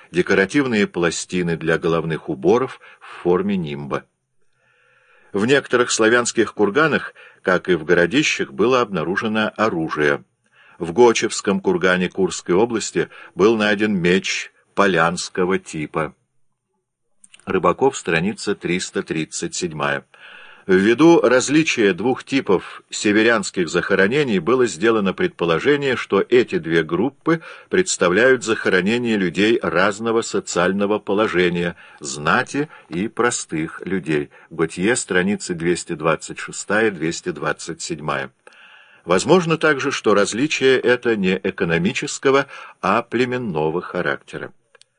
декоративные пластины для головных уборов в форме нимба. В некоторых славянских курганах, как и в городищах, было обнаружено оружие. В Гочевском кургане Курской области был найден меч полянского типа. Рыбаков, страница 337. Ввиду различия двух типов северянских захоронений было сделано предположение, что эти две группы представляют захоронения людей разного социального положения, знати и простых людей. Готье, страницы 226-227. Возможно также, что различие это не экономического, а племенного характера.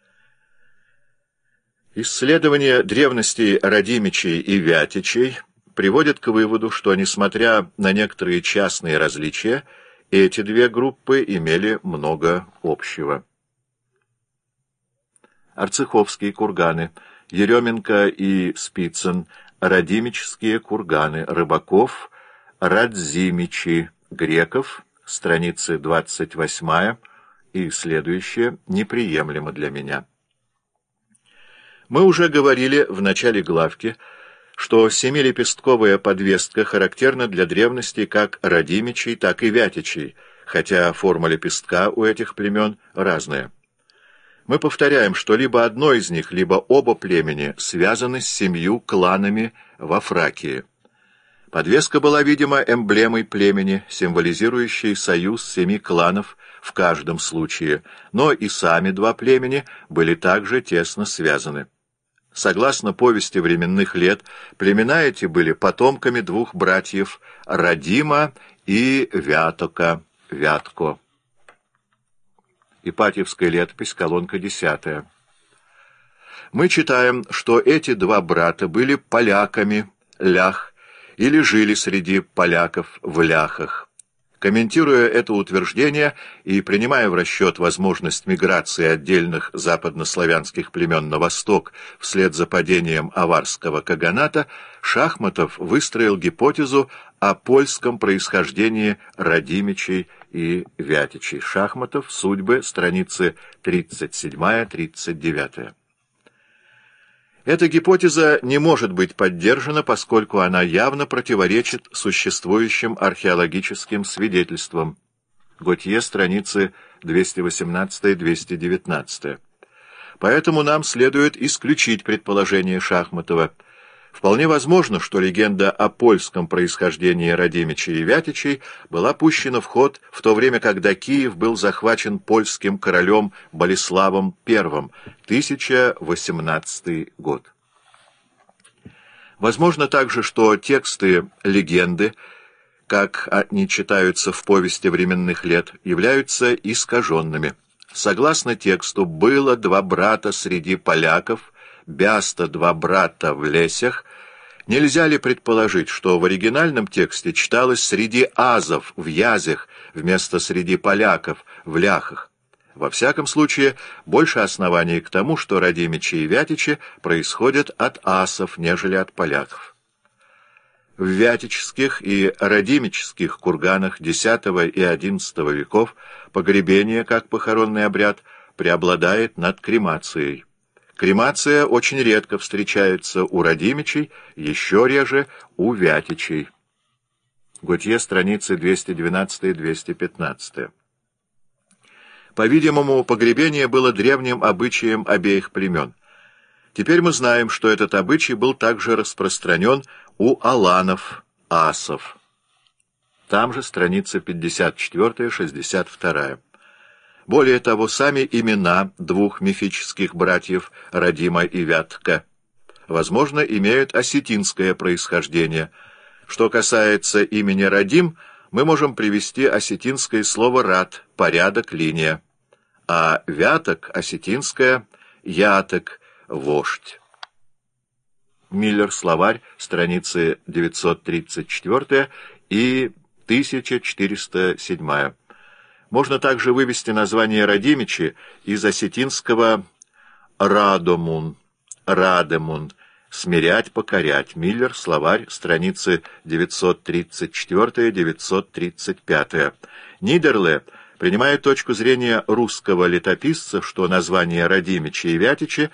Исследование древностей Радимичей и Вятичей приводит к выводу, что, несмотря на некоторые частные различия, эти две группы имели много общего. Арцеховские курганы, Еременко и Спицын, Радимические курганы, Рыбаков, Радзимичи, Греков, страницы 28 и следующие, неприемлемо для меня. Мы уже говорили в начале главки, что семилепестковая подвеска характерна для древности как Радимичей, так и Вятичей, хотя форма лепестка у этих племен разная. Мы повторяем, что либо одно из них, либо оба племени связаны с 7 кланами во Фракии. Подвеска была, видимо, эмблемой племени, символизирующей союз 7 кланов в каждом случае, но и сами два племени были также тесно связаны. Согласно повести временных лет, племена эти были потомками двух братьев Радима и Вятока, Вятко. Ипатьевская летопись, колонка 10. Мы читаем, что эти два брата были поляками, лях, или жили среди поляков в ляхах. Комментируя это утверждение и принимая в расчет возможность миграции отдельных западнославянских племен на восток вслед за падением аварского каганата, Шахматов выстроил гипотезу о польском происхождении Радимичей и Вятичей. Шахматов, Судьбы, страницы 37-39. Эта гипотеза не может быть поддержана, поскольку она явно противоречит существующим археологическим свидетельствам. Готье, страницы 218-219. Поэтому нам следует исключить предположение Шахматова. Вполне возможно, что легенда о польском происхождении Радимичей и Вятичей была пущена в ход в то время, когда Киев был захвачен польским королем Болеславом I, 1018 год. Возможно также, что тексты легенды, как они читаются в повести временных лет, являются искаженными. Согласно тексту, было два брата среди поляков, бяста два брата в лесях. Нельзя ли предположить, что в оригинальном тексте читалось среди азов в язях вместо среди поляков в ляхах? Во всяком случае, больше оснований к тому, что Радимичи и Вятичи происходят от асов, нежели от поляков. В вятических и радимических курганах X и XI веков погребение, как похоронный обряд, преобладает над кремацией. Кремация очень редко встречается у Радимичей, еще реже у Вятичей. Готье, страницы 212-215. По-видимому, погребение было древним обычаем обеих племен. Теперь мы знаем, что этот обычай был также распространен у аланов, асов. Там же страница 54-62. Более того, сами имена двух мифических братьев Радима и Вятка, возможно, имеют осетинское происхождение. Что касается имени Радим, мы можем привести осетинское слово «рад» — порядок, линия, а Вяток — осетинское «яток» — вождь. Миллер, словарь, страницы 934 и 1407. Можно также вывести название Радимичи из осетинского «радомун», «радемун», «смирять, покорять». Миллер, словарь, страницы 934-935. Нидерле Принимая точку зрения русского летописца, что названия Радимича и Вятича